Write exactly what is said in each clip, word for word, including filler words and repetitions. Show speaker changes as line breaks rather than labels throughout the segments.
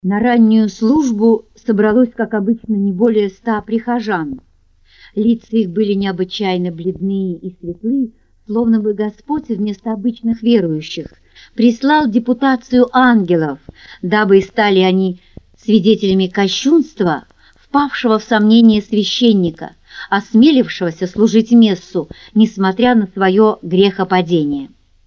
На раннюю службу собралось, как обычно, не более ста прихожан. Лица их были необычайно бледные и светлы, словно бы Господь вместо обычных верующих прислал депутацию ангелов, дабы стали они свидетелями кощунства, впавшего в сомнение священника, осмелившегося служить мессу, несмотря на свое грехопадение.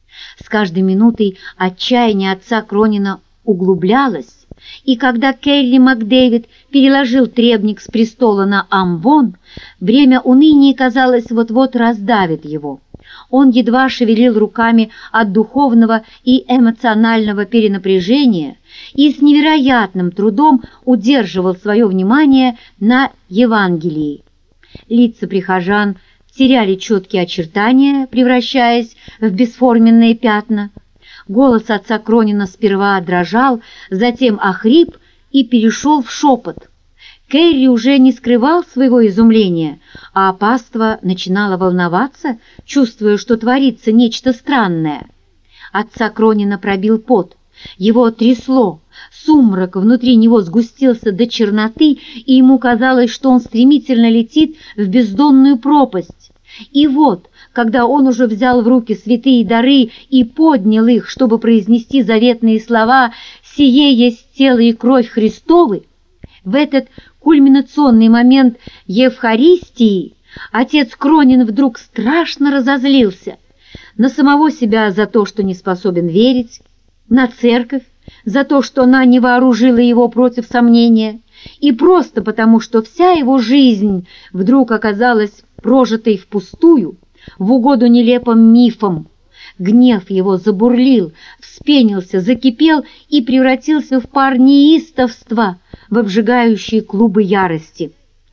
С каждой минутой отчаяние отца Кронина углублялось, и когда Керри Макдэвид переложил требник с престола на Амвон, бремя уныния, казалось, вот-вот раздавит его. Он едва шевелил руками от духовного и эмоционального перенапряжения и с невероятным трудом удерживал свое внимание на Евангелии. Лица прихожан теряли четкие очертания, превращаясь в бесформенные пятна. Голос отца Кронина сперва дрожал, затем охрип и перешел в шепот. Керри уже не скрывал своего изумления, а паства начинала волноваться, чувствуя, что творится нечто странное. Отца Кронина пробил пот, его трясло, сумрак внутри него сгустился до черноты, и ему казалось, что он стремительно летит в бездонную пропасть. И вот, когда он уже взял в руки святые дары и поднял их, чтобы произнести заветные слова «Сие есть тело и кровь Христовы», в этот кульминационный момент Евхаристии отец Кронин вдруг страшно разозлился на самого себя за то, что не способен верить, на церковь за то, что она не вооружила его против сомнения, и просто потому, что вся его жизнь вдруг оказалась прожитой впустую, в угоду нелепым мифам. Гнев его забурлил, вспенился, закипел и превратился в пар неистовства, в обжигающие клубы ярости.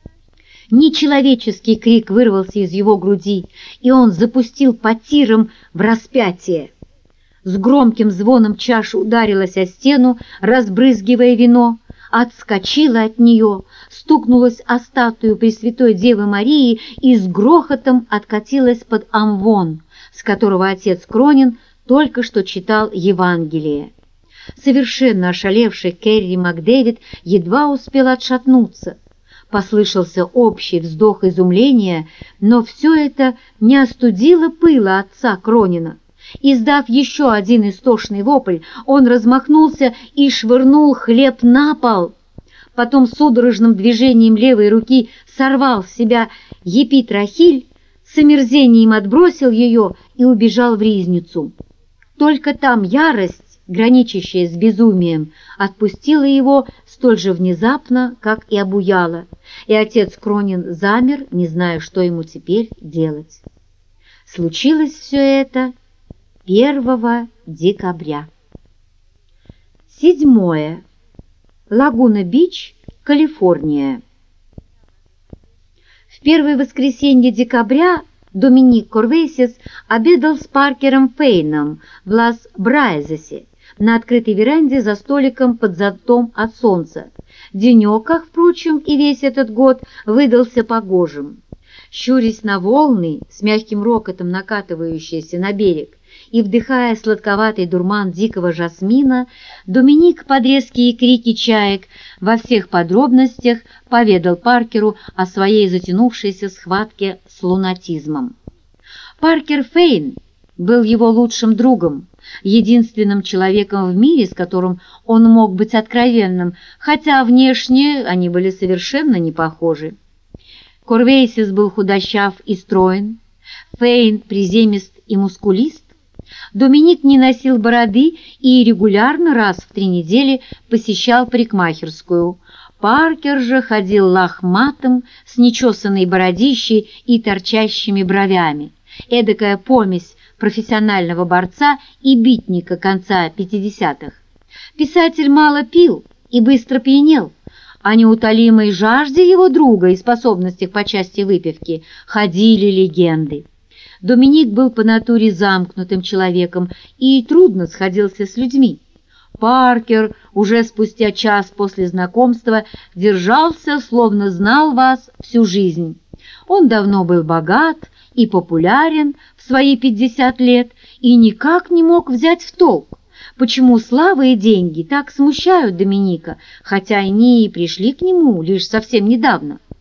Нечеловеческий крик вырвался из его груди, и он запустил по тирам в распятие. С громким звоном чаша ударилась о стену, разбрызгивая вино, отскочила от нее, стукнулась о статую Пресвятой Девы Марии и с грохотом откатилась под амвон, с которого отец Кронин только что читал Евангелие. Совершенно ошалевший Керри Макдэвид едва успел отшатнуться. Послышался общий вздох изумления, но все это не остудило пыла отца Кронина. Издав еще один истошный вопль, он размахнулся и швырнул хлеб на пол. Потом судорожным движением левой руки сорвал с себя епитрахиль, с омерзением отбросил ее и убежал в ризницу. Только там ярость, граничащая с безумием, отпустила его столь же внезапно, как и обуяла, и отец Кронин замер, не зная, что ему теперь делать. Случилось все это первого декабря. Седьмое. Лагуна-Бич, Калифорния. В первое воскресенье декабря Доминик Корвейсис обедал с Паркером Фейном в Лас-Браезесе на открытой веранде за столиком под зонтом от солнца. Денек, как, впрочем, и весь этот год, выдался погожим. Щурясь на волны, с мягким рокотом накатывающиеся на берег, и вдыхая сладковатый дурман дикого жасмина, Доминик под резкие крики чаек во всех подробностях поведал Паркеру о своей затянувшейся схватке с лунатизмом. Паркер Фейн был его лучшим другом, единственным человеком в мире, с которым он мог быть откровенным, хотя внешне они были совершенно не похожи. Корвейсис был худощав и строен, Фейн приземист и мускулист. Доминик не носил бороды и регулярно раз в три недели посещал парикмахерскую. Паркер же ходил лохматым, с нечесанной бородищей и торчащими бровями. Эдакая помесь профессионального борца и битника конца пятидесятых. Писатель мало пил и быстро пьянел. О неутолимой жажде его друга и способностях по части выпивки ходили легенды. Доминик был по натуре замкнутым человеком и трудно сходился с людьми. Паркер уже спустя час после знакомства держался, словно знал вас всю жизнь. Он давно был богат и популярен в свои пятьдесят лет и никак не мог взять в толк, почему слава и деньги так смущают Доминика, хотя они и пришли к нему лишь совсем недавно.